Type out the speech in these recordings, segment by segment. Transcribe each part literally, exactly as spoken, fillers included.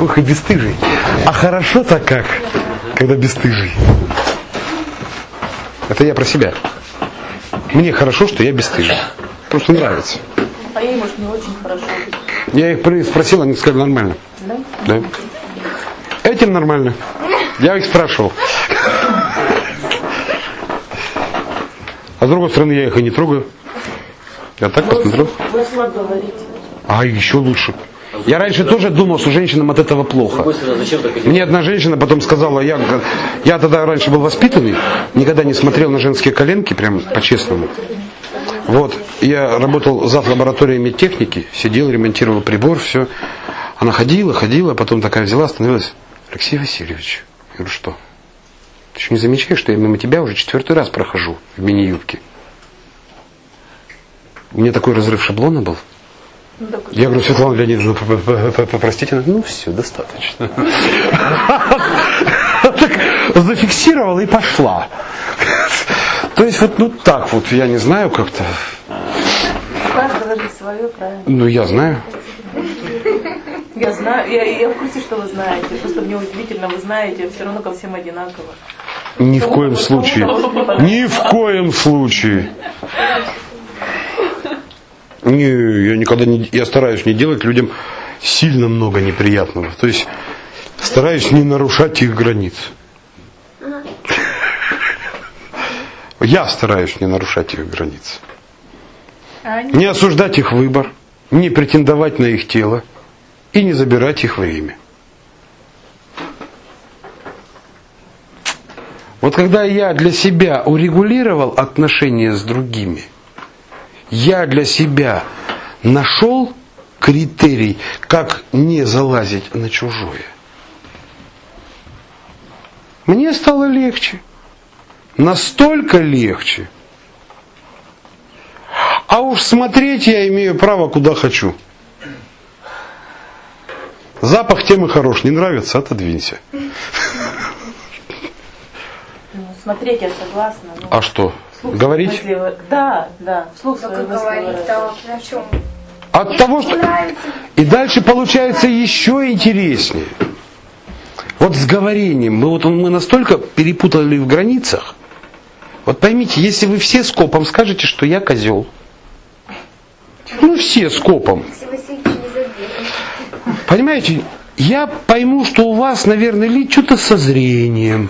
ох и бесстыжий. А хорошо-то как, когда бесстыжий. Это я про себя. Мне хорошо, что я бесстыжий. Просто нравится. А ей, может, не очень хорошо. Я их спросил, они сказали нормально. Да? Да. Этим нормально. Я их спрашивал. А с другой стороны, я их и не трогаю. Я так посмотрел. Вы слабо говорите. А еще лучше. Я раньше тоже думал, что женщинам от этого плохо. Мне одна женщина потом сказала, я, я тогда раньше был воспитанный, никогда не смотрел на женские коленки, прям по-честному. Вот, я работал зав. Лабораториями техники, сидел, ремонтировал прибор, все. Она ходила, ходила, потом такая взяла, остановилась. Алексей Васильевич, я говорю, что? Ты еще не замечаешь, что я мимо тебя уже четвертый раз прохожу в мини-юбке? У меня такой разрыв шаблона был. Я говорю, Светлана Леонидовна, простите, ну все, достаточно. Так зафиксировала и пошла. То есть вот ну так вот, я не знаю как-то. У каждого же свое, правильно? Ну я знаю. Я знаю, я, я в курсе, что вы знаете. Просто мне удивительно, вы знаете, все равно ко всем одинаково. Ни в коем случае. Ни в коем случае. Не, я никогда не, я стараюсь не делать людям сильно много неприятного. То есть стараюсь не нарушать их границ. Я стараюсь не нарушать их границ. Не осуждать их выбор, не претендовать на их тело и не забирать их время. Вот когда я для себя урегулировал отношения с другими, я для себя нашел критерий, как не залазить на чужое. Мне стало легче. Настолько легче. А уж смотреть я имею право куда хочу. Запах темы хорош. Не нравится, отодвинься. Смотреть я согласна. Но... А что? Вслух говорить? Мысли... Да, да. Вслух свои мысли говорить, да, на чем? От того, что... И дальше получается еще интереснее. Вот с говорением. Мы, вот, мы настолько перепутали в границах. Вот поймите, если вы все скопом скажете, что я козел. Ну все скопом. Понимаете, я пойму, что у вас, наверное, или что-то со зрением.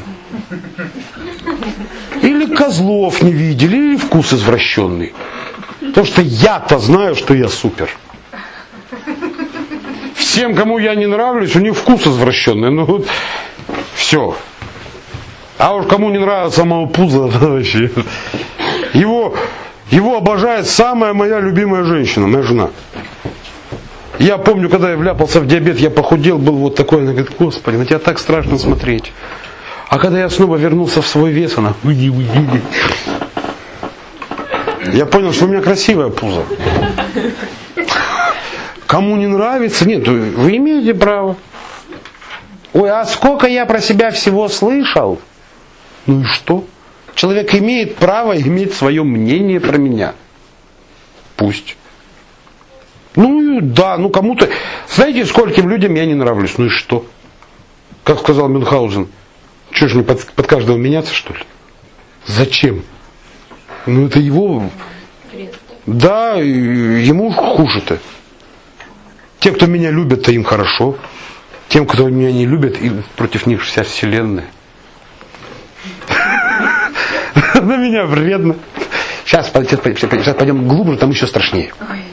Или козлов не видели, или вкус извращенный. Потому что я-то знаю, что я супер. Всем, кому я не нравлюсь, у них вкус извращенный. Ну вот, все. А уж кому не нравится мое пузо, вообще. Его, его обожает самая моя любимая женщина, моя жена. Я помню, когда я вляпался в диабет, я похудел, был вот такой, она говорит, Господи, на тебя так страшно смотреть. А когда я снова вернулся в свой вес, она уйди, уйди. Я понял, что у меня красивое пузо. Кому не нравится, нет, вы имеете право. Ой, а сколько я про себя всего слышал? Ну и что? Человек имеет право иметь свое мнение про меня. Пусть. Ну да, ну кому-то... Знаете, скольким людям я не нравлюсь? Ну и что? Как сказал Мюнхгаузен, что ж мне под, под каждого меняться, что ли? Зачем? Ну это его... Да, ему хуже-то. Те, кто меня любят, то им хорошо. Тем, кто меня не любит, и против них вся вселенная. На меня вредно. Сейчас, сейчас пойдем глубже, там еще страшнее.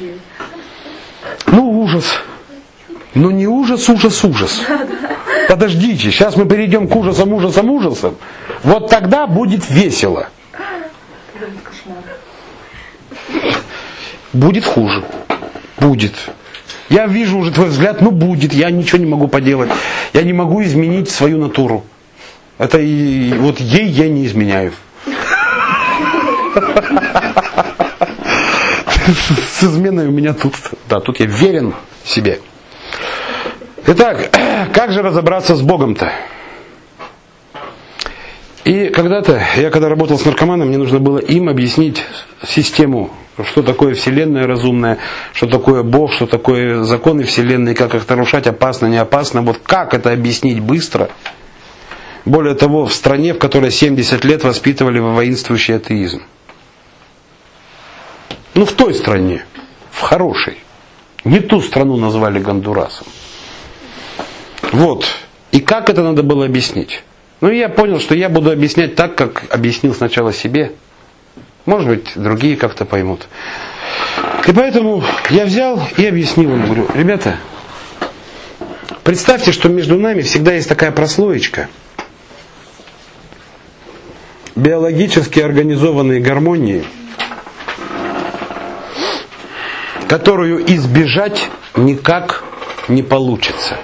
Ну, ужас. Но не ужас, ужас, ужас. Подождите, сейчас мы перейдем к ужасам, ужасам, ужасам. Вот тогда будет весело. Будет хуже. Будет. Я вижу уже твой взгляд, ну будет, я ничего не могу поделать. Я не могу изменить свою натуру. Это и вот ей я не изменяю. С изменой у меня тут, да, тут я верен себе. Итак, как же разобраться с Богом-то? И когда-то, я когда работал с наркоманом, мне нужно было им объяснить систему Что такое Вселенная разумная, что такое Бог, что такое законы Вселенной, как их нарушать, опасно, не опасно. Вот как это объяснить быстро? Более того, в стране, в которой семьдесят лет воспитывали воинствующий атеизм. Ну, в той стране, в хорошей. Не ту страну назвали Гондурасом. Вот. И как это надо было объяснить? Ну, я понял, что я буду объяснять так, как объяснил сначала себе. Может быть, другие как-то поймут. И поэтому я взял и объяснил им. Говорю, ребята, представьте, что между нами всегда есть такая прослоечка биологически организованной гармонии, которую избежать никак не получится.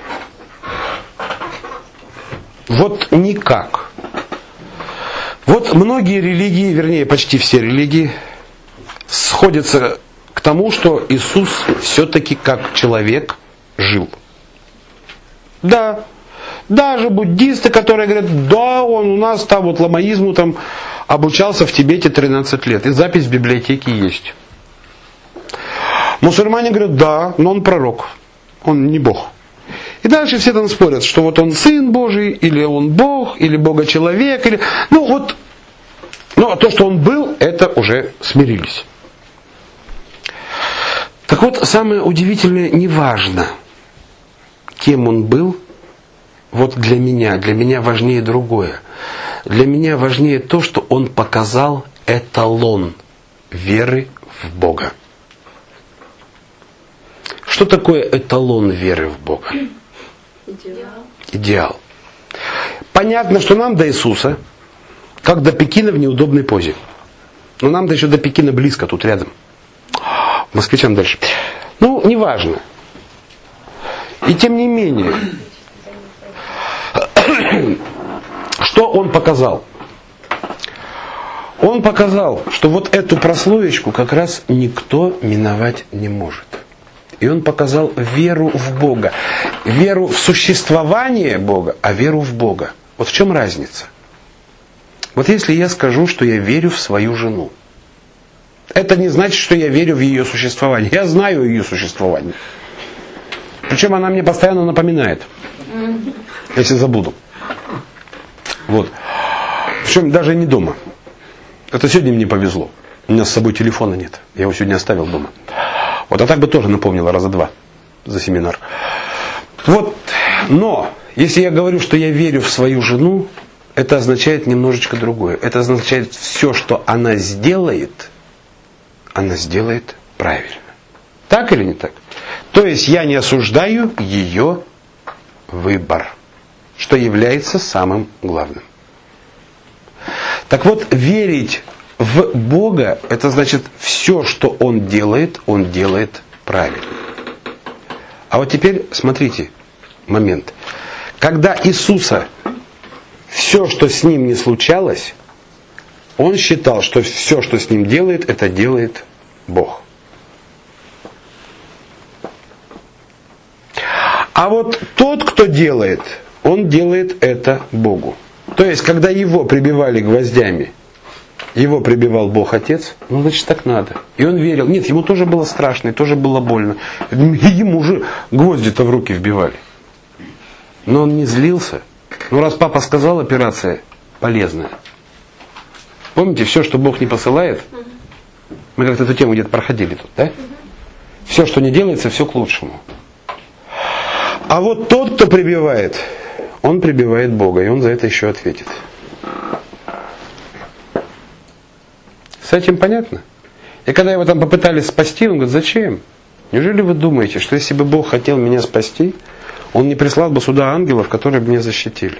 Вот никак. Вот многие религии, вернее почти все религии, сходятся к тому, что Иисус все-таки как человек жил. Да, даже буддисты, которые говорят, да, он у нас там вот ламаизму там обучался в Тибете тринадцать лет, и запись в библиотеке есть. Мусульмане говорят, да, но он пророк, он не Бог. И дальше все там спорят, что вот он сын Божий, или он Бог, или Бога-человек, или... Ну вот, ну а то, что он был, это уже смирились. Так вот, самое удивительное, не важно, кем он был, вот для меня, для меня важнее другое. Для меня важнее то, что он показал эталон веры в Бога. Что такое эталон веры в Бога? Идеал. Идеал. Понятно, что нам до Иисуса, как до Пекина в неудобной позе. Но нам-то еще до Пекина близко, тут рядом. Москвичам дальше. Ну, неважно. И тем не менее, что он показал? Он показал, что вот эту прослоечку как раз никто миновать не может. И он показал веру в Бога. Веру в существование Бога, а веру в Бога. Вот в чем разница? Вот если я скажу, что я верю в свою жену, это не значит, что я верю в ее существование. Я знаю ее существование. Причем она мне постоянно напоминает, если забуду. Вот. Причем даже не дома. Это сегодня мне повезло. У меня с собой телефона нет. Я его сегодня оставил дома. Вот, а так бы тоже напомнила раза два за семинар. Вот, но, если я говорю, что я верю в свою жену, это означает немножечко другое. Это означает, все, что она сделает, она сделает правильно. Так или не так? То есть, я не осуждаю ее выбор, что является самым главным. Так вот, верить в Бога, это значит, все, что Он делает, Он делает правильно. А вот теперь, смотрите, момент. Когда Иисуса, все, что с Ним не случалось, Он считал, что все, что с Ним делает, это делает Бог. А вот тот, кто делает, он делает это Богу. То есть, когда Его прибивали гвоздями, Его прибивал Бог Отец, ну, значит, так надо. И он верил. Нет, ему тоже было страшно, и тоже было больно. И ему же гвозди-то в руки вбивали. Но он не злился. Ну, раз папа сказал, операция полезная. Помните, все, что Бог не посылает, мы как-то эту тему где-то проходили тут, да? Все, что не делается, все к лучшему. А вот тот, кто прибивает, он прибивает Бога, и он за это еще ответит. С этим понятно? И когда его там попытались спасти, он говорит, зачем? Неужели вы думаете, что если бы Бог хотел меня спасти, Он не прислал бы сюда ангелов, которые бы меня защитили?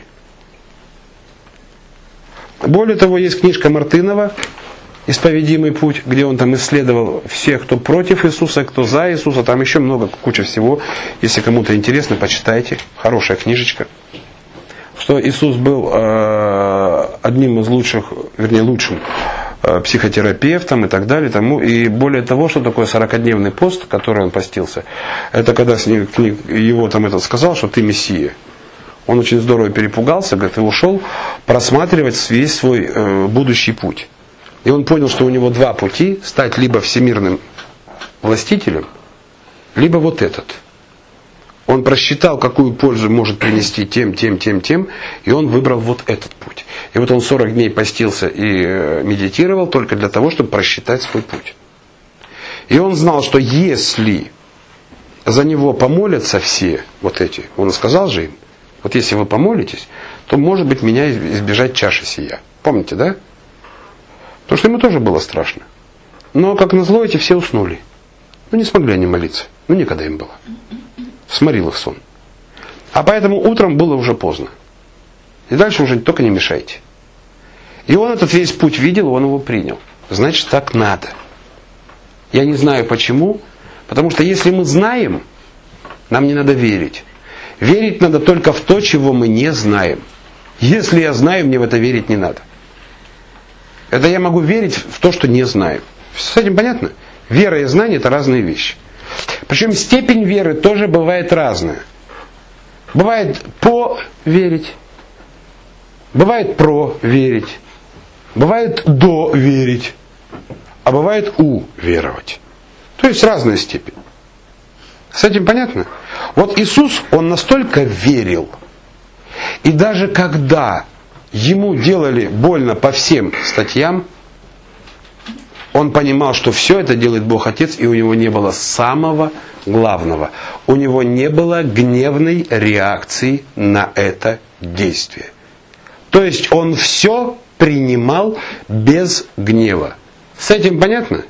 Более того, есть книжка Мартынова «Исповедимый путь», где он там исследовал всех, кто против Иисуса, кто за Иисуса. Там еще много, куча всего. Если кому-то интересно, почитайте. Хорошая книжечка. Что Иисус был э, одним из лучших, вернее лучшим э, психотерапевтом и так далее. Тому. И более того, что такое сорокадневный пост, который он постился, это когда с ним, его там этот сказал, что ты Мессия. Он очень здорово перепугался, говорит, и ушел просматривать весь свой э, будущий путь. И он понял, что у него два пути: стать либо всемирным властителем, либо вот этот. Он просчитал, какую пользу может принести тем, тем, тем, тем, и он выбрал вот этот путь. И вот он сорок дней постился и медитировал только для того, чтобы просчитать свой путь. И он знал, что если за него помолятся все вот эти, он сказал же им, вот если вы помолитесь, то может быть меня избежать чаши сия. Помните, да? Потому что ему тоже было страшно. Но, как назло, эти все уснули. Ну, не смогли они молиться. Ну, некогда им было. Сморил их сон. А поэтому утром было уже поздно. И дальше уже только не мешайте. И он этот весь путь видел, он его принял. Значит, так надо. Я не знаю почему, потому что если мы знаем, нам не надо верить. Верить надо только в то, чего мы не знаем. Если я знаю, мне в это верить не надо. Это я могу верить в то, что не знаю. С этим понятно? Вера и знание – это разные вещи. Причем степень веры тоже бывает разная. Бывает поверить, бывает проверить, бывает доверить, а бывает уверовать. То есть разная степень. С этим понятно? Вот Иисус, Он настолько верил, и даже когда Ему делали больно по всем статьям, Он понимал, что все это делает Бог Отец, и у него не было самого главного. У него не было гневной реакции на это действие. То есть он все принимал без гнева. С этим понятно?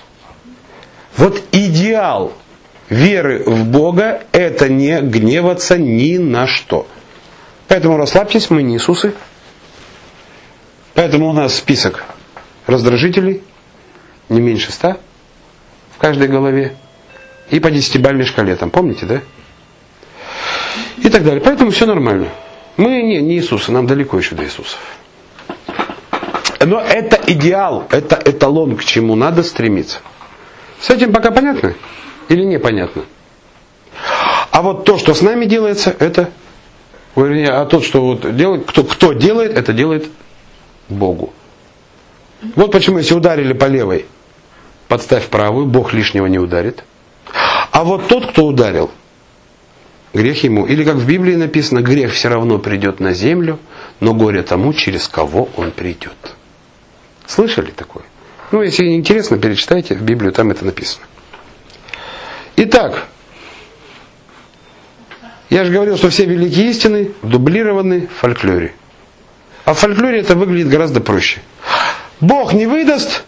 Вот идеал веры в Бога – это не гневаться ни на что. Поэтому расслабьтесь, мы не Иисусы. Поэтому у нас список раздражителей не меньше ста в каждой голове. И по десятибалльной шкале, там, помните, да? И так далее. Поэтому все нормально. Мы не, не Иисусы, нам далеко еще до Иисусов. Но это идеал, это эталон, к чему надо стремиться. С этим пока понятно? Или непонятно? А вот то, что с нами делается, это... Вернее, а тот, что вот делает, кто, кто делает, это делает Богу. Вот почему, если ударили по левой, подставь правую, Бог лишнего не ударит. А вот тот, кто ударил, грех ему. Или как в Библии написано, грех все равно придет на землю, но горе тому, через кого он придет. Слышали такое? Ну, если интересно, перечитайте в Библию, там это написано. Итак, я же говорил, что все великие истины дублированы в фольклоре. А в фольклоре это выглядит гораздо проще. Бог не выдаст,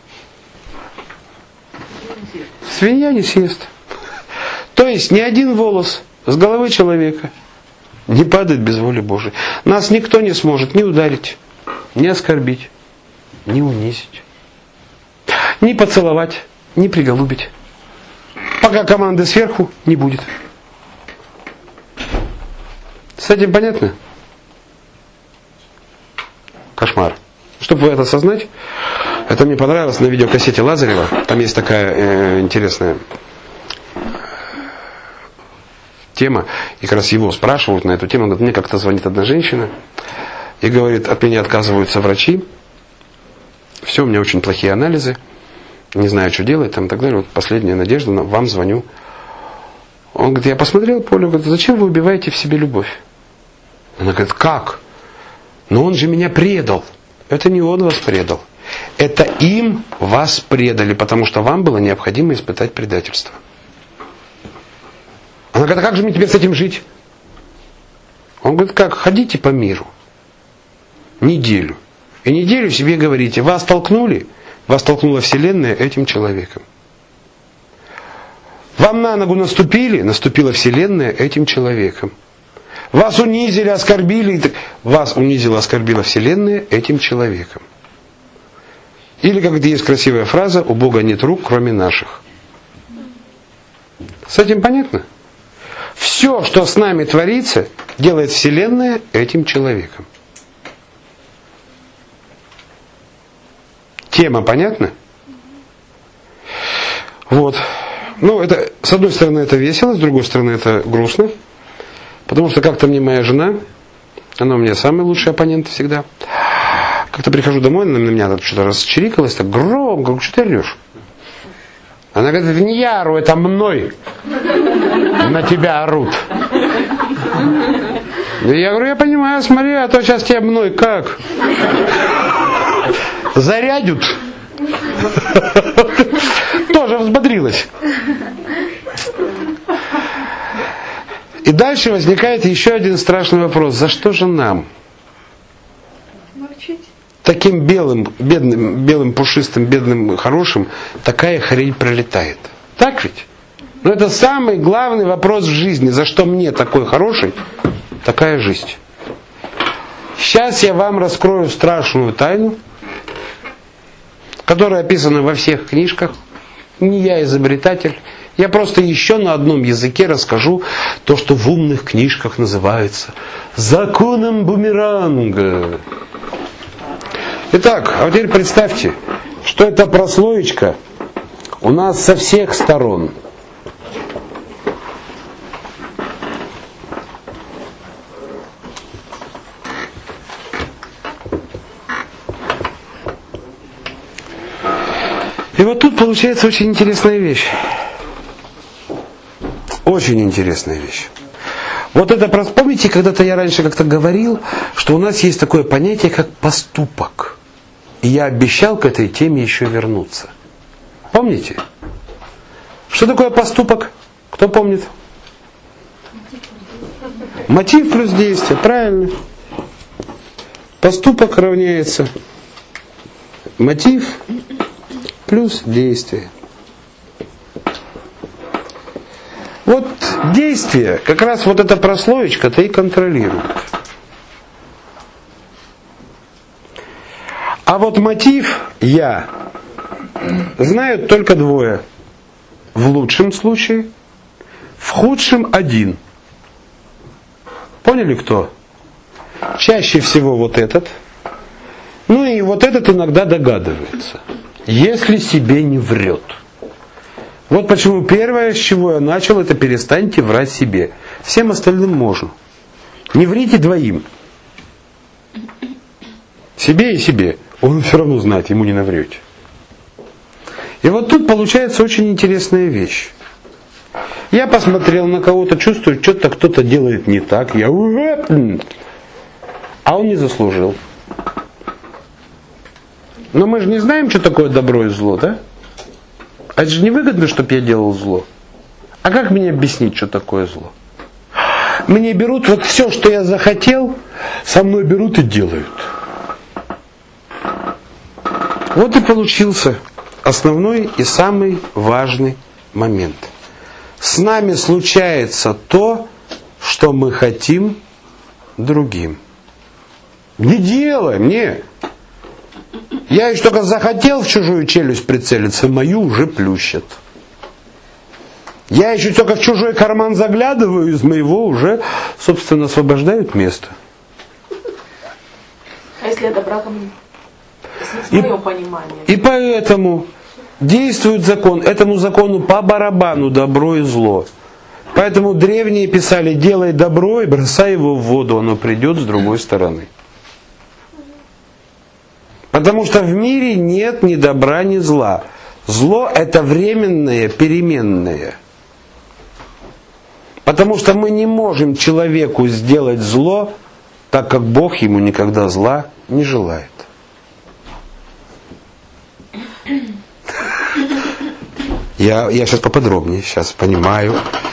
свинья не съест. То есть ни один волос с головы человека не падает без воли Божией. Нас никто не сможет ни ударить, ни оскорбить, ни унизить, ни поцеловать, ни приголубить. Пока команды сверху не будет. С этим понятно? Кошмар. Чтобы вы это осознать, это мне понравилось на видеокассете Лазарева. Там есть такая э, интересная тема. И как раз его спрашивают на эту тему. Он говорит, мне как-то звонит одна женщина и говорит, от меня отказываются врачи. Все, у меня очень плохие анализы. Не знаю, что делать, там и так далее. Вот последняя надежда, вам звоню. Он говорит, я посмотрел поле, говорит, зачем вы убиваете в себе любовь? Она говорит, как? Но он же меня предал. Это не он вас предал. Это им вас предали, потому что вам было необходимо испытать предательство. Она говорит, а как же мне теперь с этим жить? Он говорит, как? Ходите по миру. Неделю. И неделю себе говорите, вас толкнули, вас толкнула Вселенная этим человеком. Вам на ногу наступили, наступила Вселенная этим человеком. Вас унизили, оскорбили, вас унизила, оскорбила Вселенная этим человеком. Или, как есть красивая фраза, у Бога нет рук, кроме наших. С этим понятно? Все, что с нами творится, делает Вселенная этим человеком. Тема понятна? Вот. Ну, это, с одной стороны, это весело, с другой стороны, это грустно. Потому что как-то мне моя жена, она у меня самый лучший оппонент всегда, Как-то прихожу домой, на меня там что-то расчирикалось, так громко, говорю, что ты орешь? Она говорит, это не я ору, это мной на тебя орут. Я говорю, я понимаю, смотри, а то сейчас тебя мной как? Зарядят. Тоже взбодрилась. И дальше возникает еще один страшный вопрос. За что же нам? Молчить. Таким белым, бедным, белым, пушистым, бедным, хорошим, такая хрень пролетает. Так ведь? Но это самый главный вопрос в жизни. За что мне такой хороший, такая жизнь? Сейчас я вам раскрою страшную тайну, которая описана во всех книжках. Не я изобретатель. Я просто еще на одном языке расскажу то, что в умных книжках называется законом бумеранга. Итак, а вот теперь представьте, что эта прослоечка у нас со всех сторон. И вот тут получается очень интересная вещь. Очень интересная вещь. Вот это, помните, когда-то я раньше как-то говорил, что у нас есть такое понятие, как поступок. И я обещал к этой теме еще вернуться. Помните? Что такое поступок? Кто помнит? Мотив плюс действие, правильно. Поступок равняется мотив плюс действие. Вот действие, как раз вот эта прослоечка-то и контролирует. А вот мотив я знают только двое. В лучшем случае, в худшем один. Поняли кто? Чаще всего вот этот. Ну и вот этот иногда догадывается. Если себе не врет. Вот почему первое, с чего я начал, это перестаньте врать себе. Всем остальным можно. Не врите двоим. Себе и себе. Он все равно знает, ему не наврете. И вот тут получается очень интересная вещь. Я посмотрел на кого-то, чувствую, что-то кто-то делает не так. Я... А он не заслужил. Но мы же не знаем, что такое добро и зло, да? А это же не выгодно, чтобы я делал зло. А как мне объяснить, что такое зло? Мне берут вот все, что я захотел, со мной берут и делают. Вот и получился основной и самый важный момент. С нами случается то, что мы хотим другим. Не делаем, не. Я еще только захотел в чужую челюсть прицелиться, мою уже плющат. Я еще только в чужой карман заглядываю, из моего уже, собственно, освобождают место. А если это браком, в моем понимании? И поэтому действует закон. Этому закону по барабану добро и зло. Поэтому древние писали: делай добро и бросай его в воду, оно придет с другой стороны. Потому что в мире нет ни добра, ни зла. Зло это временное, переменное. Потому что мы не можем человеку сделать зло, так как Бог ему никогда зла не желает. Я, я сейчас поподробнее, сейчас понимаю.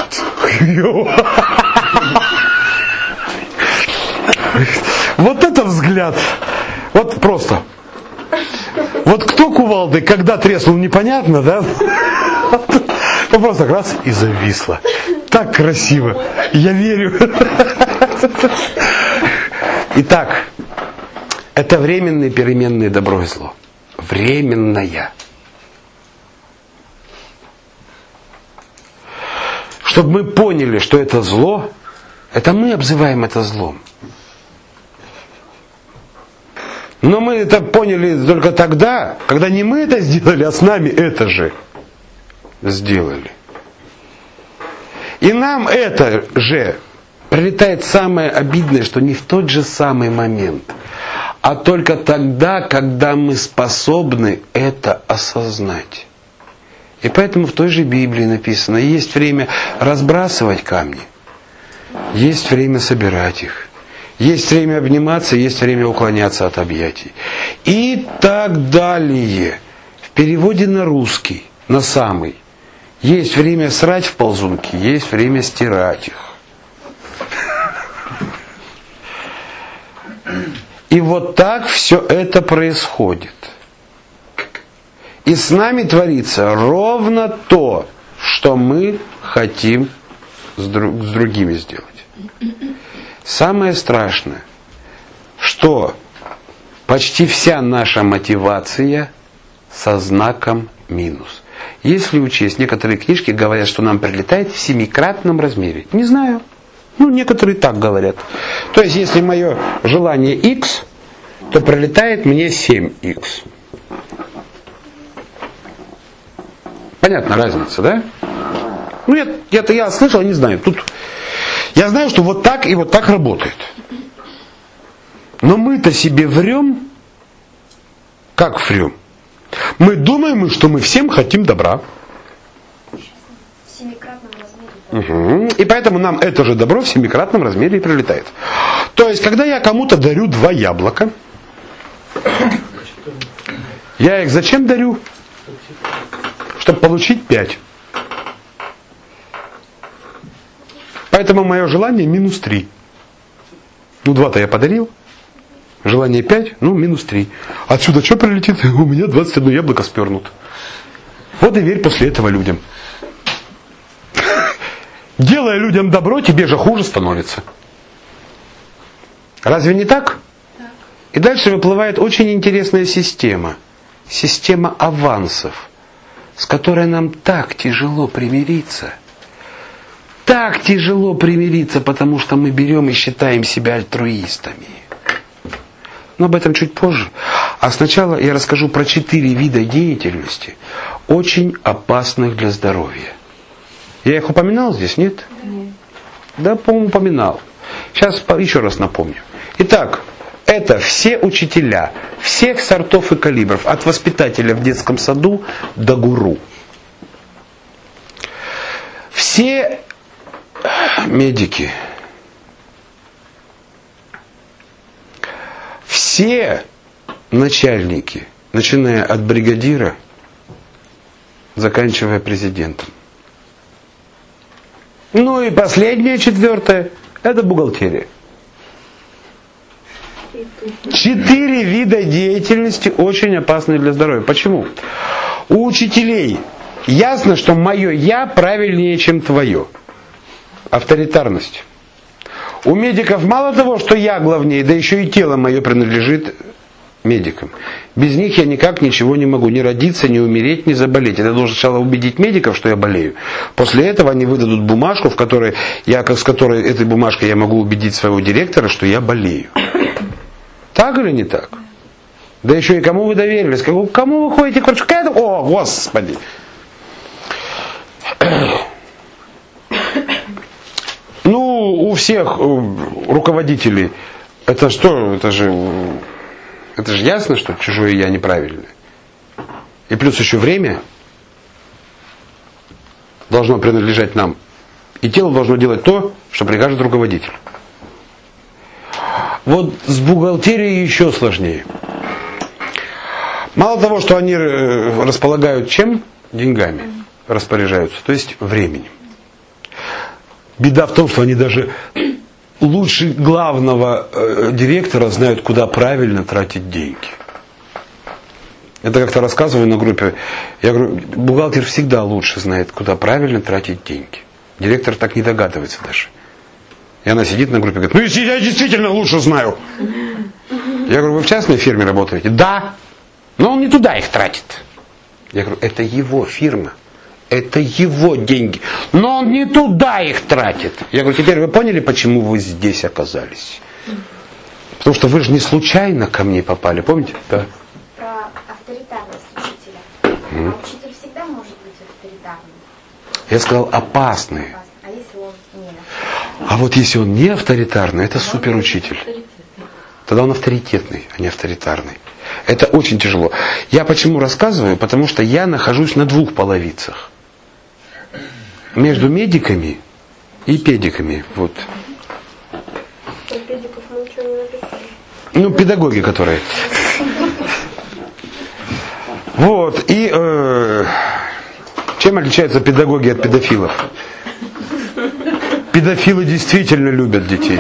Вот это взгляд. Вот просто. Вот кто кувалдой, когда треснул, непонятно, да? Ну просто раз и зависло. Так красиво. Я верю. Итак, это временные переменные добро и зло. Временное. Чтобы мы поняли, что это зло, это мы обзываем это злом. Но мы это поняли только тогда, когда не мы это сделали, а с нами это же сделали. И нам это же прилетает самое обидное, что не в тот же самый момент, а только тогда, когда мы способны это осознать. И поэтому в той же Библии написано, есть время разбрасывать камни, есть время собирать их, есть время обниматься, есть время уклоняться от объятий. И так далее. В переводе на русский, на самый, есть время срать в ползунки, есть время стирать их. И вот так все это происходит. И с нами творится ровно то, что мы хотим с, друг, с другими сделать. Самое страшное, что почти вся наша мотивация со знаком минус. Если учесть, некоторые книжки говорят, что нам прилетает в семикратном размере. Не знаю. Ну, некоторые так говорят. То есть, если мое желание X, то прилетает мне семь икс. Понятна разница, да? Ну, я, это я слышал, не знаю. Тут я знаю, что вот так и вот так работает. Но мы-то себе врем. Как врем? Мы думаем, что мы всем хотим добра. В семикратном размере. Угу. И поэтому нам это же добро в семикратном размере и прилетает. То есть, когда я кому-то дарю два яблока, я их зачем дарю? Чтобы получить пять. Поэтому мое желание минус три. Ну, два-то я подарил. Желание пять, ну, минус три. Отсюда что прилетит? У меня двадцать одно яблоко спернут. Вот и верь после этого людям. Делая людям добро, тебе же хуже становится. Разве не так? Так. И дальше выплывает очень интересная система. Система авансов, с которой нам так тяжело примириться. Так тяжело примириться, потому что мы берем и считаем себя альтруистами. Но об этом чуть позже. А сначала я расскажу про четыре вида деятельности, очень опасных для здоровья. Я их упоминал здесь, нет? Нет. Да, по-моему, упоминал. Сейчас еще раз напомню. Итак, это все учителя, всех сортов и калибров, от воспитателя в детском саду до гуру. Все медики, все начальники, начиная от бригадира, заканчивая президентом. Ну и последнее, четвертое, это бухгалтерия. Четыре вида деятельности очень опасны для здоровья. Почему? У учителей ясно, что мое «я» правильнее, чем твое. Авторитарность. У медиков мало того, что я главнее, да еще и тело мое принадлежит медикам. Без них я никак ничего не могу. Ни родиться, ни умереть, ни заболеть. Я должен сначала убедить медиков, что я болею. После этого они выдадут бумажку, в которой я, с которой этой бумажкой я могу убедить своего директора, что я болею. Так или не так? Да еще и кому вы доверились? Кому, кому вы ходите к врачу? О, Господи! Ну, у всех руководителей, это что, это же, это же ясно, что чужое я неправильное. И плюс еще время должно принадлежать нам. И тело должно делать то, что прикажет руководитель. Вот с бухгалтерией еще сложнее. Мало того, что они располагают чем? Деньгами распоряжаются, то есть временем. Беда в том, что они даже лучше главного э, директора знают, куда правильно тратить деньги. Это как-то рассказываю на группе. Я говорю, бухгалтер всегда лучше знает, куда правильно тратить деньги. Директор так не догадывается даже. И она сидит на группе и говорит, ну если я действительно лучше знаю. Я говорю, вы в частной фирме работаете? Да. Но он не туда их тратит. Я говорю, это его фирма. Это его деньги. Но он не туда их тратит. Я говорю, теперь вы поняли, почему вы здесь оказались? Потому что вы же не случайно ко мне попали, помните? Да. Про авторитарность учителя. Mm. А учитель всегда может быть авторитарным. Я сказал, опасный. Опасный. А если он не? А вот если он не авторитарный, это суперучитель. тогда он авторитетный, а не авторитарный. Это очень тяжело. Я почему рассказываю? Потому что я нахожусь на двух половицах. Между медиками и педиками. Вот. У педиков мы ничего не написали. Ну, педагоги, которые. Вот. И э, чем отличаются педагоги от педофилов? Педофилы действительно любят детей.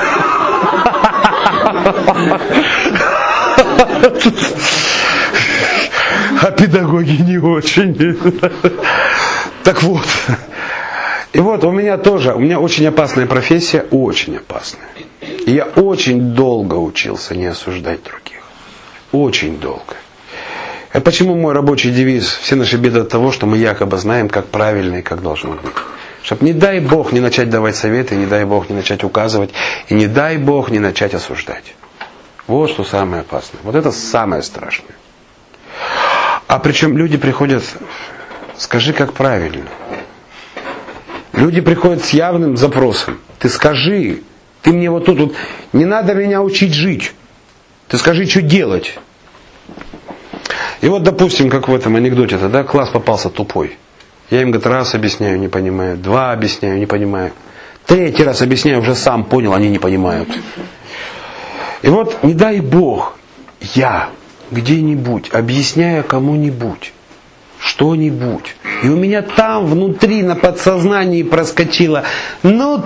А педагоги не очень. Так вот. И вот у меня тоже, у меня очень опасная профессия, очень опасная. И я очень долго учился не осуждать других. Очень долго. А почему мой рабочий девиз: все наши беды от того, что мы якобы знаем, как правильно и как должно быть. Чтоб не дай Бог не начать давать советы, не дай Бог не начать указывать, и не дай Бог не начать осуждать. Вот что самое опасное. Вот это самое страшное. А причем люди приходят: скажи, как правильно. Люди приходят с явным запросом: ты скажи, ты мне вот тут вот, не надо меня учить жить. Ты скажи, что делать. И вот, допустим, как в этом анекдоте, да, класс попался тупой. Я им, говорит, раз объясняю, не понимаю, два объясняю, не понимаю. Третий раз объясняю, уже сам понял, они не понимают. И вот, не дай Бог, я где-нибудь, объясняя кому-нибудь что-нибудь, и у меня там внутри на подсознании проскочило: ну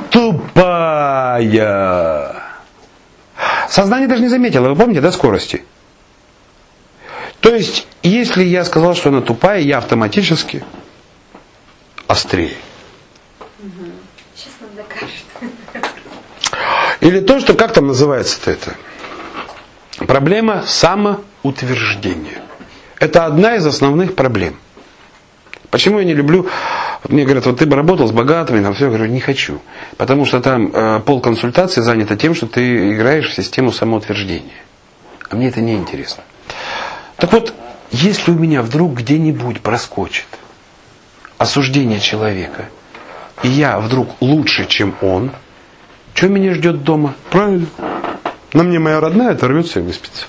тупая. Сознание даже не заметило, вы помните, да, скорости? То есть, если я сказал, что она тупая, я автоматически острее. Сейчас нам докажет. Или то, что, как там называется-то это? Проблема самоутверждения. Это одна из основных проблем. Почему я не люблю, вот мне говорят, вот ты бы работал с богатыми, там все, я говорю, не хочу. Потому что там э, полконсультации занято тем, что ты играешь в систему самоутверждения. А мне это не интересно. Так вот, если у меня вдруг где-нибудь проскочит осуждение человека, и я вдруг лучше, чем он, что меня ждет дома? Правильно. На мне моя родная оторвется и выспится.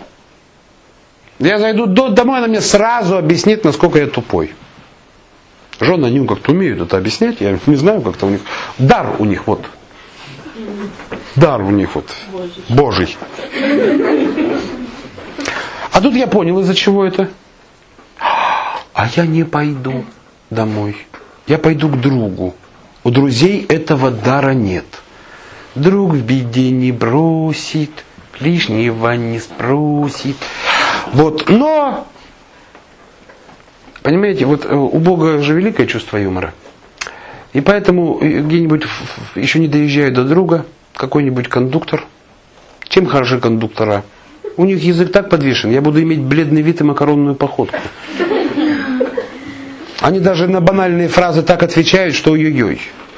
Я зайду домой, она мне сразу объяснит, насколько я тупой. Жены, они как-то умеют это объяснять, я не знаю, как-то у них. Дар у них вот. Дар у них вот. Божий. А тут я понял, из-за чего это. А я не пойду домой. Я пойду к другу. У друзей этого дара нет. Друг в беде не бросит, лишнего не спросит. Вот, но, понимаете, вот у Бога же великое чувство юмора. И поэтому где-нибудь еще не доезжая до друга, какой-нибудь кондуктор. Чем хороши кондуктора? У них язык так подвешен, я буду иметь бледный вид и макаронную походку. Они даже на банальные фразы так отвечают, что ой-ой-ой.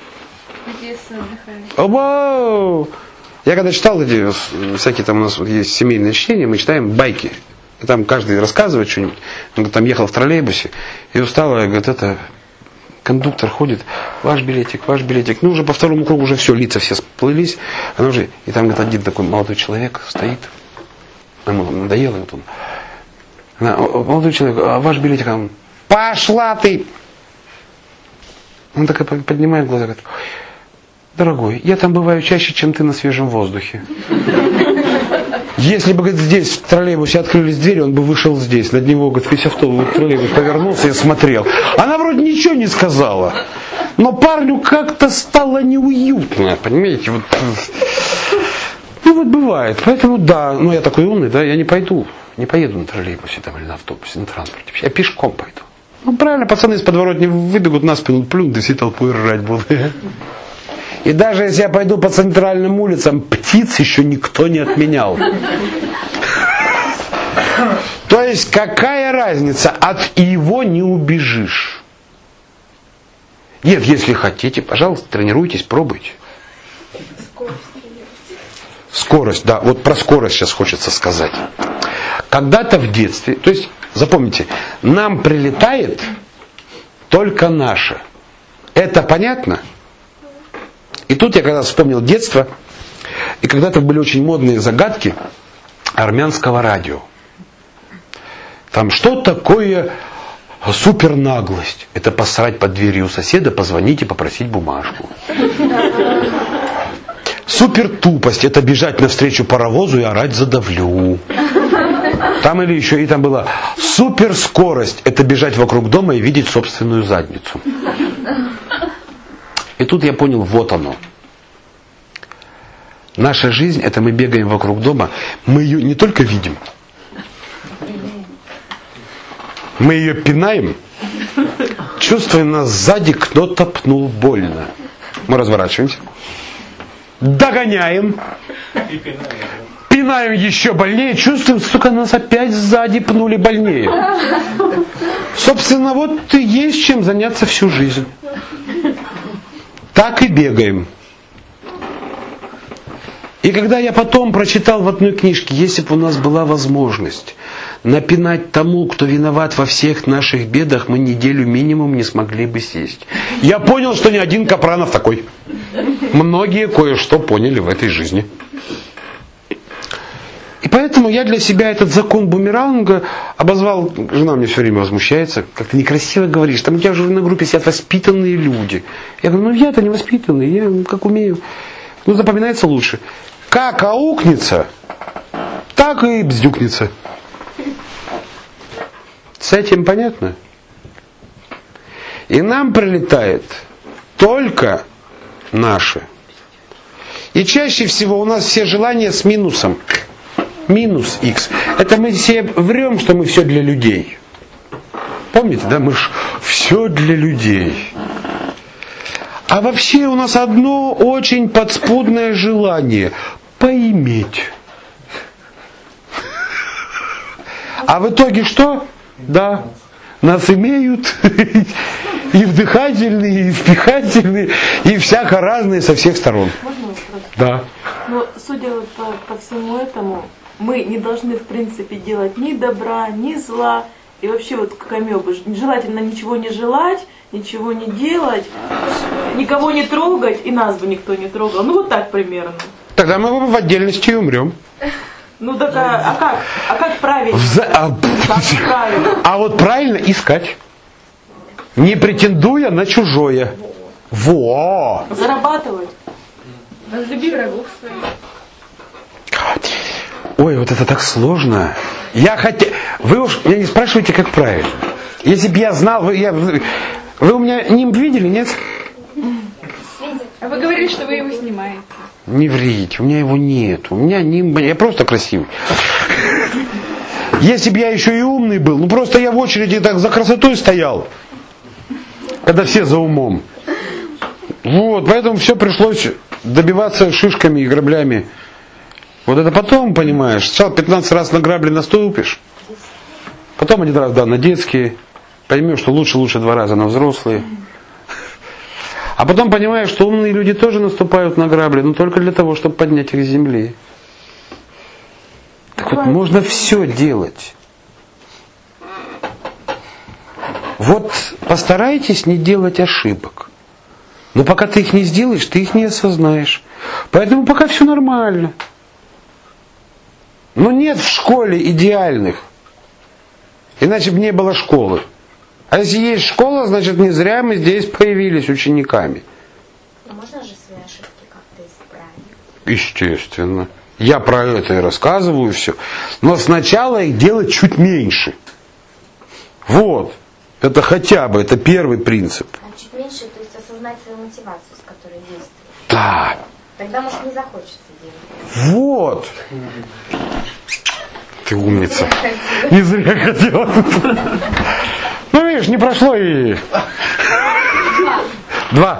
О, я когда читал эти всякие, там у нас вот есть семейные чтения, мы читаем байки. И там каждый рассказывает что-нибудь. Он говорит, там ехал в троллейбусе и устал, и говорит, это кондуктор ходит, ваш билетик, ваш билетик. Ну уже по второму кругу уже все, лица все сплылись. Она уже, и там, говорит, один такой молодой человек стоит. Ему надоело, вот он. Она, молодой человек, а ваш билетик? Он, пошла ты! Он так поднимает глаза, говорит, дорогой, я там бываю чаще, чем ты на свежем воздухе. Если бы, говорит, здесь в троллейбусе открылись двери, он бы вышел здесь. Над него, говорит, весь автобус троллейбус повернулся и смотрел. Она вроде ничего не сказала. Но парню как-то стало неуютно. Понимаете? Вот. Ну вот бывает. Поэтому да, ну я такой умный, да, я не пойду. Не поеду на троллейбусе там, или на автобусе, на транспорте. Я пешком пойду. Ну правильно, пацаны из подворотни выбегут на спину, плюнут и всей толпой ржать будут. И даже если я пойду по центральным улицам, птиц еще никто не отменял. То есть какая разница? От его не убежишь. Нет, если хотите, пожалуйста, тренируйтесь, пробуйте. Скорость, да, вот про скорость сейчас хочется сказать. Когда-то в детстве, то есть, запомните, нам прилетает только наше. Это понятно? И тут я когда вспомнил детство, И когда-то были очень модные загадки армянского радио. Там что такое супернаглость? Это посрать под дверью у соседа, позвонить и попросить бумажку. Супертупость — это бежать навстречу паровозу и орать «задавлю». Там или еще, и там было суперскорость — это бежать вокруг дома и видеть собственную задницу. И тут я понял, вот оно. Наша жизнь — это мы бегаем вокруг дома, мы ее не только видим, мы ее пинаем, чувствуем, нас сзади кто-то пнул больно. Мы разворачиваемся, догоняем, пинаем еще больнее, чувствуем, сука, нас опять сзади пнули больнее. Собственно, вот и есть чем заняться всю жизнь. Так и бегаем. И когда я потом прочитал в одной книжке, если бы у нас была возможность напинать тому, кто виноват во всех наших бедах, мы неделю минимум не смогли бы сесть. Я понял, что не один Капранов такой. Многие кое-что поняли в этой жизни. И поэтому я для себя этот закон бумеранга обозвал, жена мне все время возмущается, как ты некрасиво говоришь, там у тебя же на группе сидят воспитанные люди. Я говорю, ну я-то не воспитанный, я как умею. Ну запоминается лучше. Как аукнется, так и бздюкнется. С этим понятно? И нам прилетает только наше. И чаще всего у нас все желания с минусом. Минус X. Это мы себе врем, что мы все для людей. Помните, да? Мы ж все для людей. А вообще у нас одно очень подспудное желание – поиметь. А в итоге что? Да, нас имеют и вдыхательные, и впихательные, и всяко разные со всех сторон. Можно вопрос? Да. Но судя вот по, по всему этому, мы не должны в принципе делать ни добра, ни зла. И вообще вот как амебы, желательно ничего не желать, ничего не делать, никого не трогать, и нас бы никто не трогал. Ну вот так примерно. Тогда мы в отдельности и умрем. Ну так а, а как? А как правильно? Вза... А... Как правильно? а вот правильно искать. Не претендуя на чужое. Во! Зарабатывать. Возлюби врагов своих. Ой, вот это так сложно. Я хотел... Вы уж меня не спрашиваете, как правильно. Если бы я знал... Вы, я... вы у меня нимб видели, нет? А вы говорили, что вы его снимаете. Не врите, у меня его нет. У меня нимб... Я просто красивый. Если бы я еще и умный был, ну просто я в очереди так за красотой стоял. Когда все за умом. Вот, поэтому все пришлось добиваться шишками и граблями. Вот это потом, понимаешь, сначала пятнадцать раз на грабли наступишь, потом один раз, да, на детские, поймешь, что лучше-лучше два раза на взрослые. А потом понимаешь, что умные люди тоже наступают на грабли, но только для того, чтобы поднять их с земли. Так вот, можно все делать. Вот постарайтесь не делать ошибок. Но пока ты их не сделаешь, ты их не осознаешь. Поэтому пока все нормально. Но нет в школе идеальных. Иначе бы не было школы. А если есть школа, значит не зря мы здесь появились учениками. Но можно же свои ошибки как-то исправить? Естественно. Я про это и рассказываю все. Но сначала их делать чуть меньше. Вот. Это хотя бы, это первый принцип. А чуть меньше, то есть осознать свою мотивацию, с которой действует. Да. Тогда, может, не захочется делать. Вот. Ты умница. Не зря хотела. Ну, видишь, не прошло и... Два.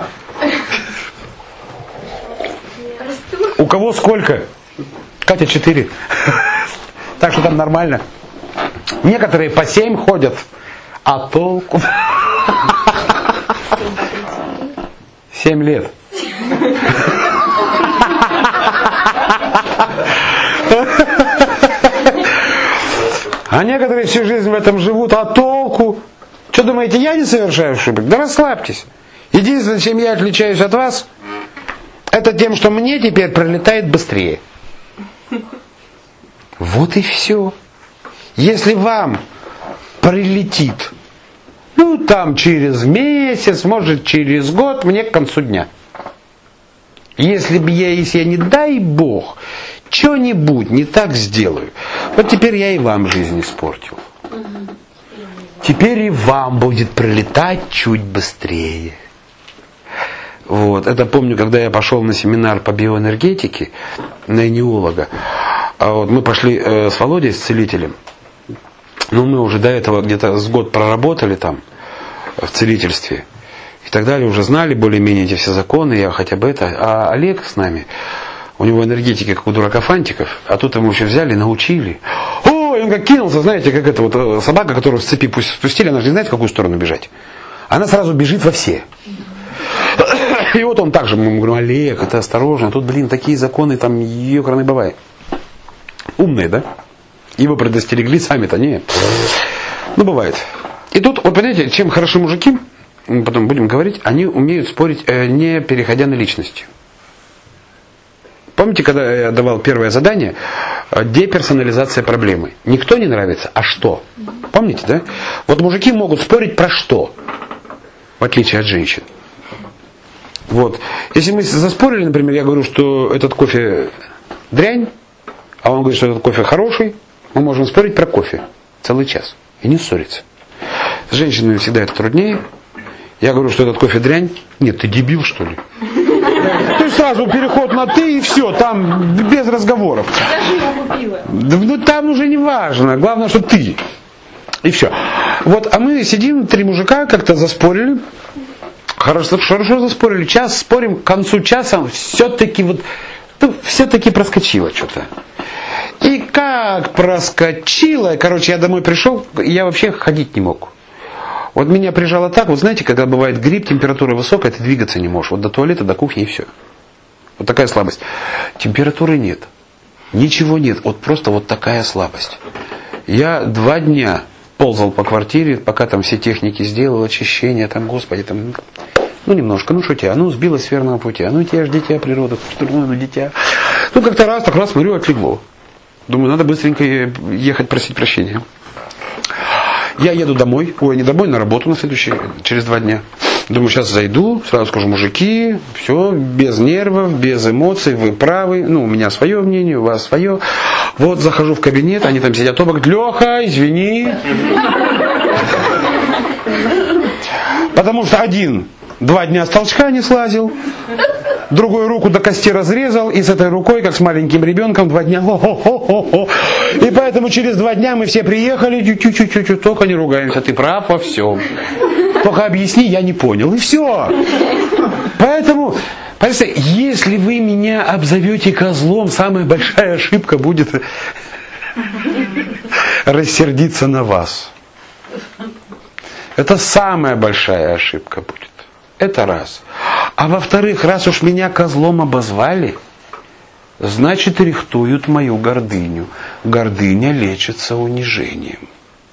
У кого сколько? Катя четыре. Так что там нормально. Некоторые по семь ходят. А толку? Семь лет. А некоторые всю жизнь в этом живут, а толку? Что думаете, я не совершаю ошибок? Да расслабьтесь. Единственное, чем я отличаюсь от вас, это тем, что мне теперь пролетает быстрее. Вот и все. Если вам прилетит, ну там через месяц, может через год, мне к концу дня. Если бы я, если я не дай Бог, что-нибудь не так сделаю, вот теперь я и вам жизнь испортил. Теперь и вам будет прилетать чуть быстрее. Вот. Это помню, когда я пошел на семинар по биоэнергетике на энеолога. А вот мы пошли э, с Володей, с целителем. Ну, мы уже до этого где-то с год проработали там в целительстве. И так далее, уже знали более-менее эти все законы, я хотя бы это. А Олег с нами, у него энергетика, как у дурака фантиков, а тут ему еще взяли, научили. Ой, он как кинулся, знаете, как эта вот собака, которую с цепи спустили, она же не знает, в какую сторону бежать. Она сразу бежит во все. И вот он также, мы говорим, Олег, это осторожно, тут, блин, такие законы, там, ёкарный бывает. Умные, да? Его предостерегли, сами-то не. Ну, бывает. И тут, вот понимаете, чем хороши мужики, мы потом будем говорить, они умеют спорить, э, не переходя на личности. Помните, когда я давал первое задание, деперсонализация проблемы. Никто не нравится, а что? Помните, да? Вот мужики могут спорить про что, в отличие от женщин. Вот. Если мы заспорили, например, я говорю, что этот кофе дрянь, а он говорит, что этот кофе хороший, мы можем спорить про кофе целый час и не ссориться. С женщинами всегда это труднее. Я говорю, что этот кофе дрянь. Нет, ты дебил, что ли? То есть сразу переход на ты и все, там без разговоров. Я же его купила. Ну там уже не важно, главное, что ты. И все. Вот, а мы сидим, три мужика, как-то заспорили. Хорошо, хорошо заспорили. Час спорим, к концу часа все-таки вот, ну, все-таки проскочило что-то. И как проскочило, короче, я домой пришел, я вообще ходить не мог. Вот меня прижало так, вот знаете, когда бывает грипп, температура высокая, ты двигаться не можешь. Вот до туалета, до кухни и все. Вот такая слабость. Температуры нет. Ничего нет. Вот просто вот такая слабость. Я два дня ползал по квартире, пока там все техники сделал, очищение, там, господи, там, ну немножко, ну что тебя, ну сбилось с верного пути, а ну тебя ж дитя природа, что ну дитя. Ну как-то раз, так раз смотрю, отлегло. Думаю, надо быстренько ехать просить прощения. Я еду домой, ой, не домой, на работу на следующий, через два дня. Думаю, сейчас зайду, сразу скажу, мужики, все, без нервов, без эмоций, вы правы, ну, у меня свое мнение, у вас свое. Вот, захожу в кабинет, они там сидят, оба говорят, Леха, извини. Потому что один два дня с толчка не слазил, другую руку до кости разрезал, и с этой рукой, как с маленьким ребенком, два дня хо-хо-хо-хо-хо. И поэтому через два дня мы все приехали, чуть-чуть, только не ругаемся, ты прав во всем. Только объясни, я не понял, и все. Поэтому, понимаете, если вы меня обзовете козлом, самая большая ошибка будет рассердиться на вас. Это самая большая ошибка будет. Это раз. А во-вторых, раз уж меня козлом обозвали, значит рихтуют мою гордыню. Гордыня лечится унижением.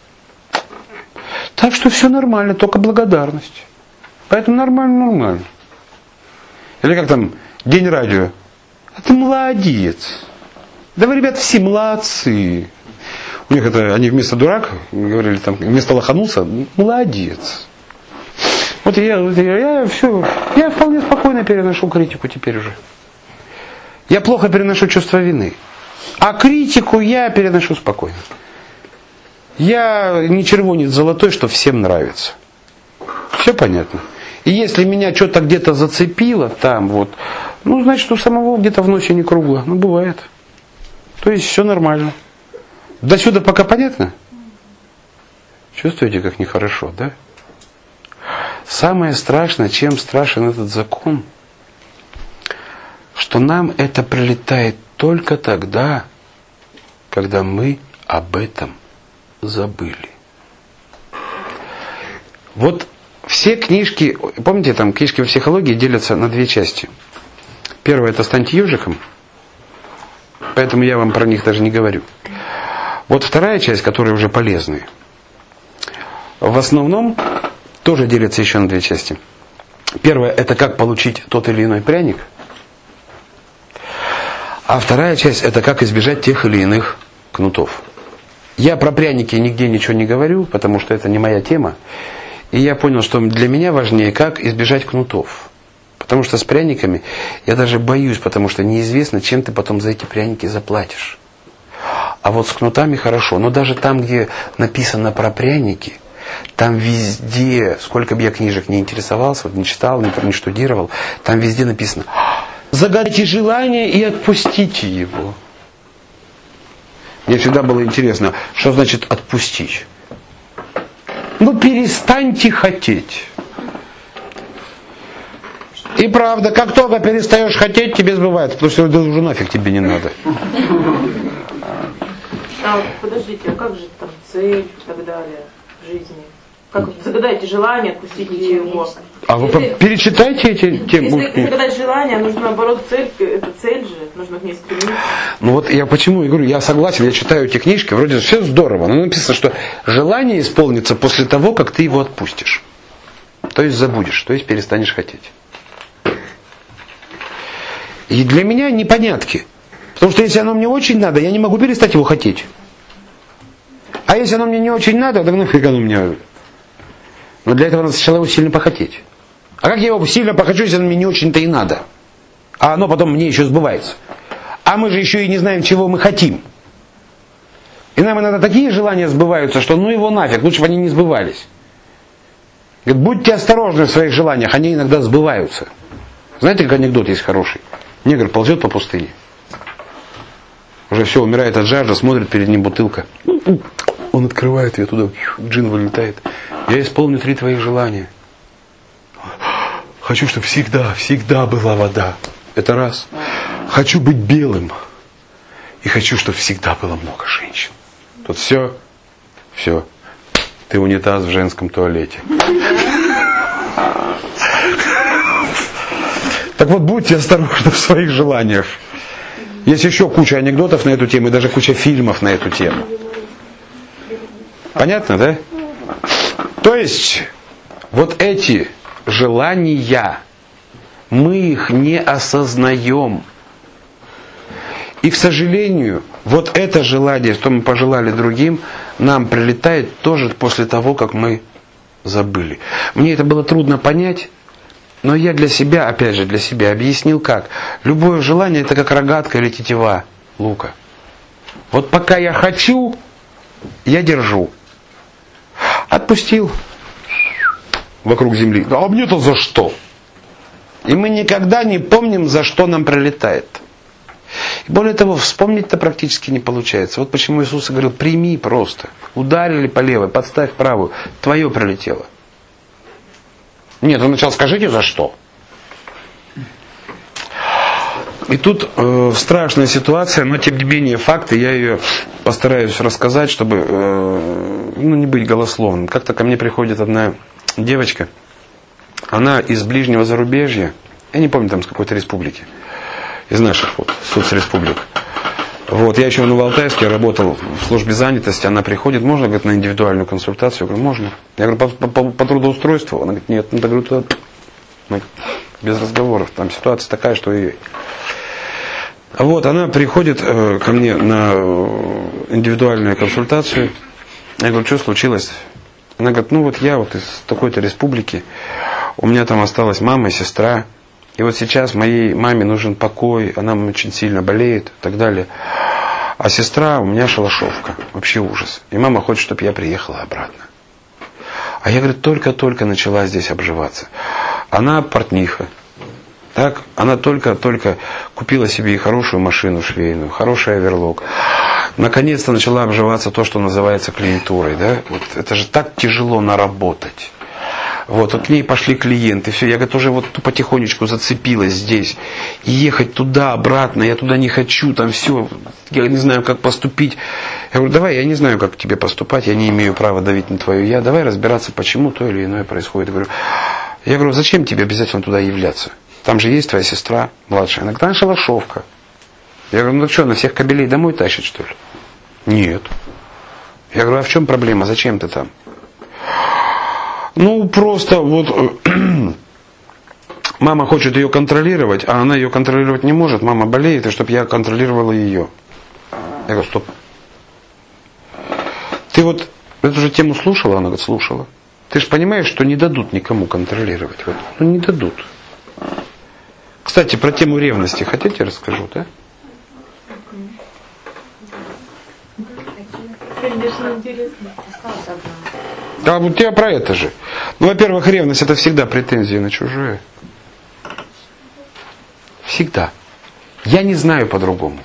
Так что все нормально, только благодарность. Поэтому нормально, нормально. Или как там, День радио. А ты молодец. Да вы, ребята, все молодцы. У них это, они вместо дурак, говорили там, вместо лоханулся, молодец. Вот я, я, я все, я вполне спокойно переношу критику теперь уже. Я плохо переношу чувство вины. А критику я переношу спокойно. Я не червонец золотой, что всем нравится. Все понятно. И если меня что-то где-то зацепило, там вот, ну, значит, у самого где-то в ночи не кругло. Ну, бывает. То есть все нормально. До сюда пока понятно? Чувствуете, как нехорошо, да? Самое страшное, чем страшен этот закон, что нам это прилетает только тогда, когда мы об этом забыли. Вот все книжки, помните, там книжки по психологии делятся на две части. Первая — это «Станьте ежиком», поэтому я вам про них даже не говорю. Вот вторая часть, которая уже полезная, в основном тоже делится еще на две части. Первое — это как получить тот или иной пряник. А вторая часть, это как избежать тех или иных кнутов. Я про пряники нигде ничего не говорю, потому что это не моя тема. И я понял, что для меня важнее, как избежать кнутов. Потому что с пряниками я даже боюсь, потому что неизвестно, чем ты потом за эти пряники заплатишь. А вот с кнутами хорошо. Но даже там, где написано про пряники, там везде, сколько бы я книжек не интересовался, вот не читал, не, не штудировал, там везде написано: загадайте желание и отпустите его. Мне всегда было интересно, что значит отпустить. Ну, перестаньте хотеть. И правда, как только перестаешь хотеть, тебе сбывается, потому что уже нафиг тебе не надо. А вот подождите, а как же там цель и так далее в жизни? Как загадайте желание, отпустите его. А вы если, перечитайте эти темы. Если загадать желание, нужно наоборот цель, это цель же, нужно к ней стремиться. Ну вот я почему и говорю, я согласен, я читаю эти книжки, вроде все здорово, но написано, что желание исполнится после того, как ты его отпустишь. То есть забудешь, то есть перестанешь хотеть. И для меня непонятки. Потому что если оно мне очень надо, я не могу перестать его хотеть. А если оно мне не очень надо, так нафиг оно мне... Но для этого надо сначала его сильно похотеть. А как я его сильно похочу, если оно мне не очень-то и надо? А оно потом мне еще сбывается. А мы же еще и не знаем, чего мы хотим. И нам иногда такие желания сбываются, что ну его нафиг, лучше бы они не сбывались. Говорит, будьте осторожны в своих желаниях, они иногда сбываются. Знаете, как анекдот есть хороший? Негр ползет по пустыне. Уже все, умирает от жажды, смотрит, перед ним бутылка. Он открывает ее туда, джин вылетает. Я исполню три твоих желания. Хочу, чтобы всегда, всегда была вода. Это раз. Хочу быть белым. И хочу, чтобы всегда было много женщин. Тут все, все. Ты унитаз в женском туалете. Так вот, будьте осторожны в своих желаниях. Есть еще куча анекдотов на эту тему, и даже куча фильмов на эту тему. Понятно, да? То есть, вот эти желания, мы их не осознаем. И, к сожалению, вот это желание, что мы пожелали другим, нам прилетает тоже после того, как мы забыли. Мне это было трудно понять, но я для себя, опять же, для себя объяснил как. Любое желание это как рогатка или тетива лука. Вот пока я хочу, я держу. Отпустил вокруг земли. А мне-то за что? И мы никогда не помним, за что нам прилетает. И более того, вспомнить-то практически не получается. Вот почему Иисус говорил, прими просто. Ударили по левой, подставь правую. Твое прилетело. Нет, он начал, скажите, за что? И тут э, страшная ситуация, но тем не менее факты, я ее постараюсь рассказать, чтобы э, ну, не быть голословным. Как-то ко мне приходит одна девочка, она из ближнего зарубежья, я не помню, там с какой-то республики, из наших вот, соцреспублик. Вот, я еще в Новоалтайске работал в службе занятости, она приходит, можно, говорит, на индивидуальную консультацию? Я говорю, можно. Я говорю, по, по, по трудоустройству? Она говорит, нет. Ну, я говорю, туда, без разговоров, там ситуация такая, что и... Вот, она приходит э, ко мне на индивидуальную консультацию. Я говорю, что случилось? Она говорит, ну вот я вот из такой-то республики, у меня там осталась мама и сестра, и вот сейчас моей маме нужен покой, она очень сильно болеет и так далее. А сестра у меня шалашовка, вообще ужас. И мама хочет, чтобы я приехала обратно. А я, говорит, только-только начала здесь обживаться. Она портниха. Так, она только-только купила себе и хорошую машину швейную, хороший оверлок. Наконец-то начала обживаться то, что называется клиентурой. Да? Вот это же так тяжело наработать. Вот, вот к ней пошли клиенты, все, я, говорит, уже вот потихонечку зацепилась здесь. И ехать туда, обратно, я туда не хочу, там все, я не знаю, как поступить. Я говорю, давай, я не знаю, как тебе поступать, я не имею права давить на твое я, давай разбираться, почему то или иное происходит. Я говорю, я говорю, зачем тебе обязательно туда являться? Там же есть твоя сестра младшая, она говорит, она шалашовка. Я говорю, ну что, на всех кобелей домой тащит, что ли? Нет. Я говорю, а в чем проблема, зачем ты там? Ну, просто вот Мама хочет ее контролировать, а она ее контролировать не может. Мама болеет, и чтобы я контролировала ее. Я говорю, стоп. Ты вот эту же тему слушала? Она говорит, слушала. Ты же понимаешь, что не дадут никому контролировать. Вот. Ну не дадут. Кстати, про тему ревности хотите расскажу, да? Конечно, интересно. А вот я про это же. Ну, во-первых, ревность это всегда претензии на чужое. Всегда. Я не знаю по-другому.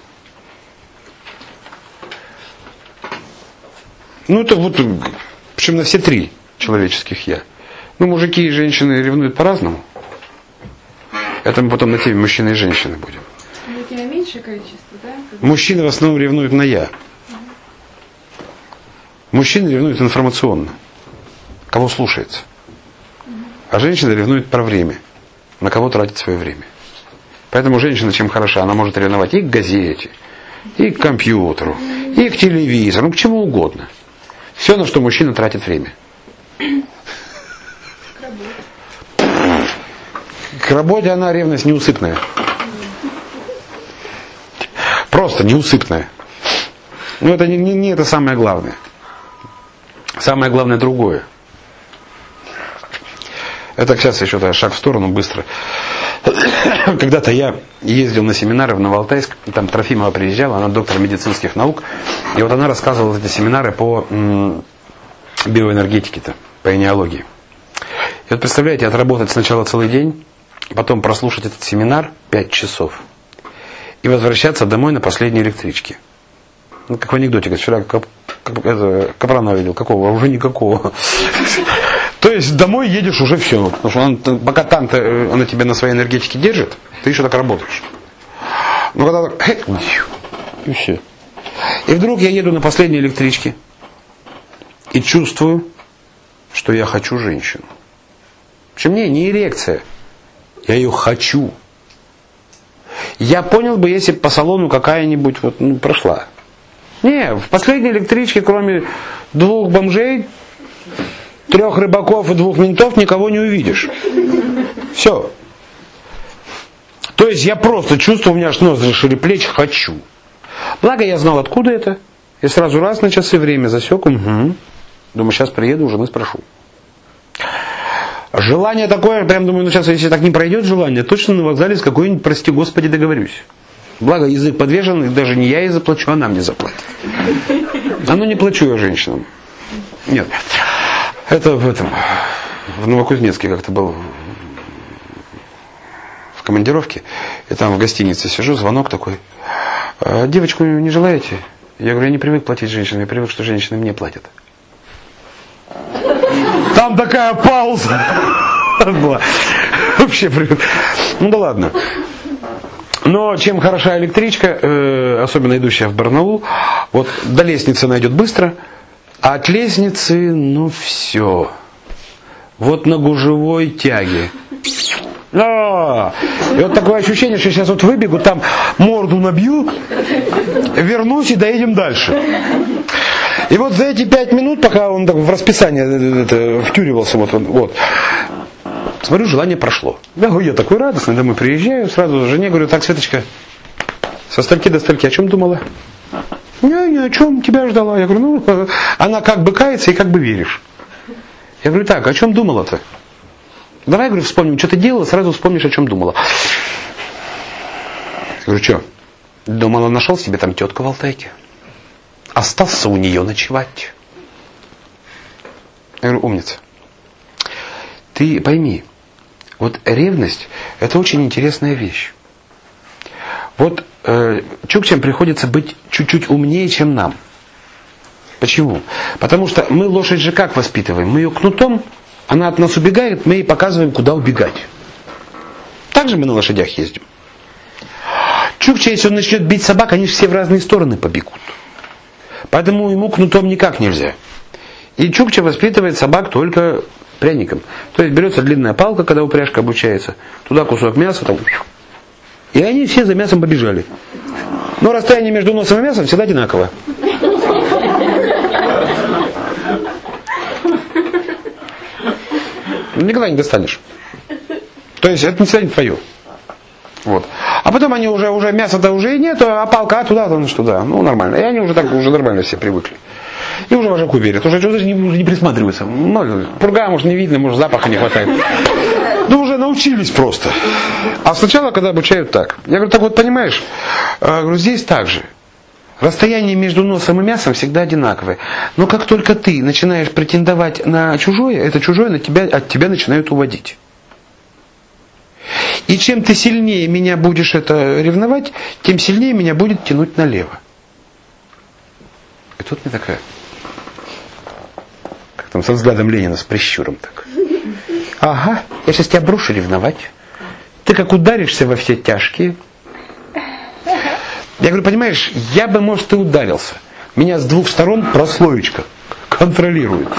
Ну, это вот, причем на все три человеческих я. Ну, мужики и женщины ревнуют по-разному. Это мы потом на теме мужчины и женщины будем. Ну, на меньшее количество, да? Мужчины в основном ревнуют на я. Мужчины ревнуют информационно. Кого слушается. А женщина ревнует про время. На кого тратит свое время. Поэтому женщина чем хороша, она может ревновать и к газете, и к компьютеру, и к телевизору, ну к чему угодно. Все, на что мужчина тратит время. К работе она ревность неусыпная. Просто неусыпная. Но это не, не, не это самое главное. Самое главное другое. Это сейчас еще да, шаг в сторону быстро. Когда-то я ездил на семинары в Новоалтайск, там Трофимова приезжала, она доктор медицинских наук, и вот она рассказывала эти семинары по м, биоэнергетике-то, по энеологии. И вот представляете, отработать сначала целый день, потом прослушать этот семинар пять часов и возвращаться домой на последней электричке. Ну, как в анекдоте, как вчера Кап, Кап, это, Капрана видел, какого? Уже никакого. То есть домой едешь уже все. Потому что он, пока там-то она тебя на своей энергетике держит, ты еще так работаешь. Ну когда так, и все. И вдруг я еду на последней электричке и чувствую, что я хочу женщину. Причем не, не эрекция. Я ее хочу. Я понял бы, если бы по салону какая-нибудь вот, ну, прошла. Не, в последней электричке, кроме двух бомжей, трех рыбаков и двух ментов, никого не увидишь. Все. То есть я просто чувствую, у меня аж ноздри шире плеч, хочу. Благо я знал, откуда это. И сразу раз на часы время засек. Угу. Думаю, сейчас приеду, у жены спрошу. Желание такое, прям думаю, ну сейчас, если так не пройдет желание, точно на вокзале с какой-нибудь, прости господи, договорюсь. Благо язык подвешен, и даже не я ей заплачу, она мне заплатит. А ну не плачу я женщинам. Нет. Это в этом, в Новокузнецке как-то был в командировке, и там в гостинице сижу, звонок такой. Девочку не желаете? Я говорю, я не привык платить женщинам, я привык, что женщины мне платят. Там такая пауза была. Вообще привык. Ну да ладно. Но чем хороша электричка, э, особенно идущая в Барнаул, вот до лестницы она идет быстро, а от лестницы, ну все. Вот на гужевой тяге. А, и вот такое ощущение, что сейчас вот выбегу, там морду набью, вернусь и доедем дальше. И вот за эти пять минут, пока он в расписание это, втюривался, вот он, вот, смотрю, желание прошло. Я говорю, я такой радостный, домой приезжаю, сразу жене говорю, так, Светочка, со стольки до стольки, о чем думала? Не, ни о чем, тебя ждала. Я говорю, ну, она как бы кается и как бы веришь. Я говорю, так, о чем думала-то? Давай, говорю, вспомним, что ты делала, сразу вспомнишь, о чем думала. Я говорю, что? Думала, нашел себе там тетка в Алтайке. Остался у нее ночевать. Я говорю, умница. Ты пойми, вот ревность – это очень интересная вещь. Вот э, чукчам приходится быть чуть-чуть умнее, чем нам. Почему? Потому что мы лошадь же как воспитываем? Мы ее кнутом, она от нас убегает, мы ей показываем, куда убегать. Так же мы на лошадях ездим. Чукча, если он начнет бить собак, они все в разные стороны побегут. Поэтому ему кнутом никак нельзя. И чукча воспитывает собак только пряником. То есть берется длинная палка, когда упряжка обучается, туда кусок мяса, там, и они все за мясом побежали. Но расстояние между носом и мясом всегда одинаково. Никогда не достанешь. То есть это всегда не твое. Вот. А потом они уже, уже мяса-то уже и нету, а палка а туда, ну что да, ну нормально. И они уже так уже нормально все привыкли. И уже вожаку верят, уже, уже не, не присматриваются. Ну, пурга, может, не видно, может, запаха не хватает. Ну, уже научились просто. А сначала, когда обучают так. Я говорю, так вот, понимаешь, говорю, здесь так же. Расстояние между носом и мясом всегда одинаковое. Но как только ты начинаешь претендовать на чужое, это чужое на тебя, от тебя начинают уводить. И чем ты сильнее меня будешь это ревновать, тем сильнее меня будет тянуть налево. И тут мне такая, как там со взглядом Ленина с прищуром так. Ага, я сейчас тебя брошу ревновать. Ты как ударишься во все тяжкие. Я говорю, понимаешь, я бы, может, и ударился. Меня с двух сторон прослоечка контролирует.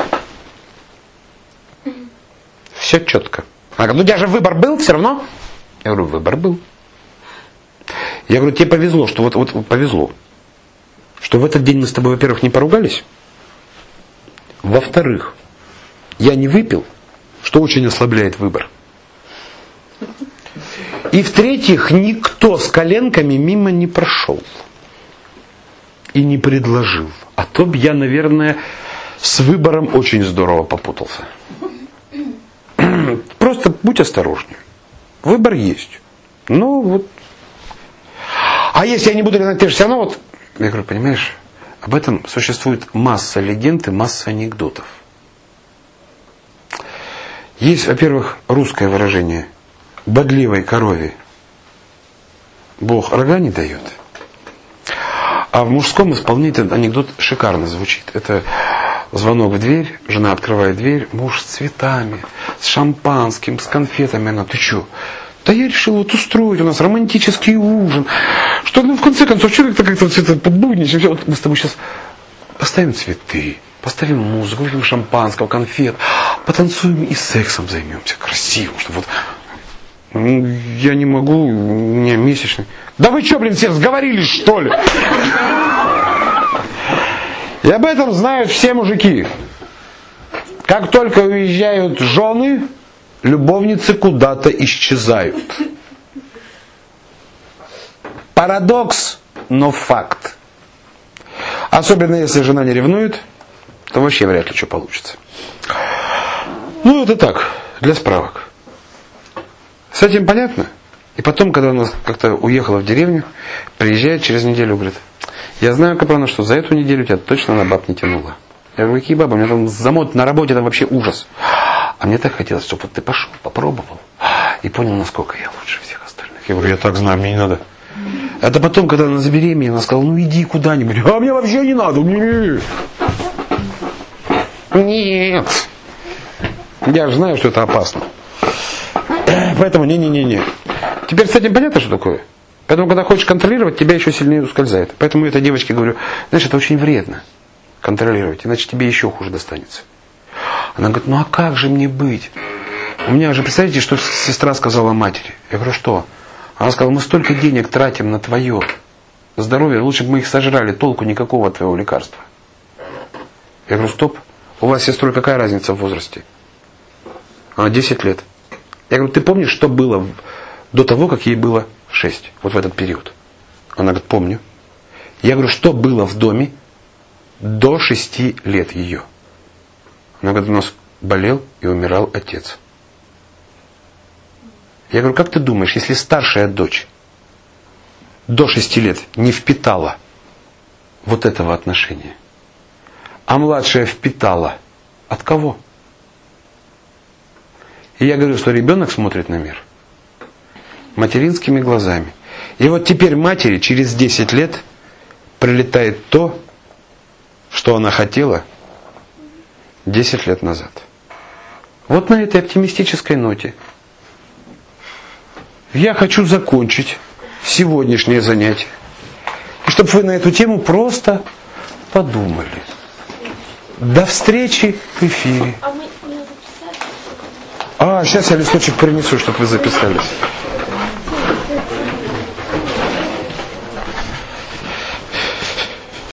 Все четко. Она говорит, ну у тебя же выбор был все равно. Я говорю, выбор был. Я говорю, тебе повезло, что вот, вот повезло. Что в этот день мы с тобой, во-первых, не поругались. Во-вторых, я не выпил, что очень ослабляет выбор. И в-третьих, никто с коленками мимо не прошел. И не предложил. А то б я, наверное, с выбором очень здорово попутался. Просто будь осторожнее. Выбор есть. Ну вот. А если я не буду ревновать, ты же все равно вот. Я говорю, понимаешь, об этом существует масса легенд и масса анекдотов. Есть, во-первых, русское выражение. Бодливой корове Бог рога не дает. А в мужском исполнении этот анекдот шикарно звучит. Это звонок в дверь, жена открывает дверь, муж с цветами, с шампанским, с конфетами. Она, ты что? Да я решил вот устроить у нас романтический ужин. Что, ну, в конце концов, что как-то как-то это побудничаем. Вот мы с тобой сейчас поставим цветы, поставим музыку, выпьем шампанского, конфет, потанцуем и сексом займемся красивым, чтобы вот... Я не могу, у меня месячный. Да вы что, блин, все сговорились, что ли? И об этом знают все мужики. Как только уезжают жены, любовницы куда-то исчезают. Парадокс, но факт. Особенно если жена не ревнует, то вообще вряд ли что получится. Ну, это так, для справок. С этим понятно? И потом, когда она как-то уехала в деревню, приезжает через неделю, говорит, я знаю, Капрана, что за эту неделю тебя точно на баб не тянуло. Я говорю, какие бабы? У меня там замот на работе, там вообще ужас. А мне так хотелось, чтобы вот ты пошел, попробовал и понял, насколько я лучше всех остальных. Я говорю, я так знаю, мне не надо. Это потом, когда она забеременела, она сказала, ну иди куда-нибудь. А мне вообще не надо. Нет. Я же знаю, что это опасно. Поэтому не-не-не-не. Теперь с этим понятно, что такое? Поэтому, когда хочешь контролировать, тебя еще сильнее ускользает. Поэтому я этой девочке говорю, знаешь, это очень вредно контролировать, иначе тебе еще хуже достанется. Она говорит, ну а как же мне быть? У меня же, представляете, что сестра сказала матери. Я говорю, что? Она сказала, мы столько денег тратим на твое здоровье, лучше бы мы их сожрали, толку никакого от твоего лекарства. Я говорю, стоп, у вас с сестрой какая разница в возрасте? Она десять лет. Я говорю, ты помнишь, что было до того, как ей было шесть? Вот в этот период. Она говорит, помню. Я говорю, что было в доме до шести лет ее? Она говорит, у нас болел и умирал отец. Я говорю, как ты думаешь, если старшая дочь до шести лет не впитала вот этого отношения, а младшая впитала, от кого? И я говорю, что ребенок смотрит на мир материнскими глазами. И вот теперь матери через десять лет прилетает то, что она хотела десять лет назад. Вот на этой оптимистической ноте я хочу закончить сегодняшнее занятие. И чтобы вы на эту тему просто подумали. До встречи в эфире. А мы не записали? А, сейчас я листочек принесу, чтобы вы записались.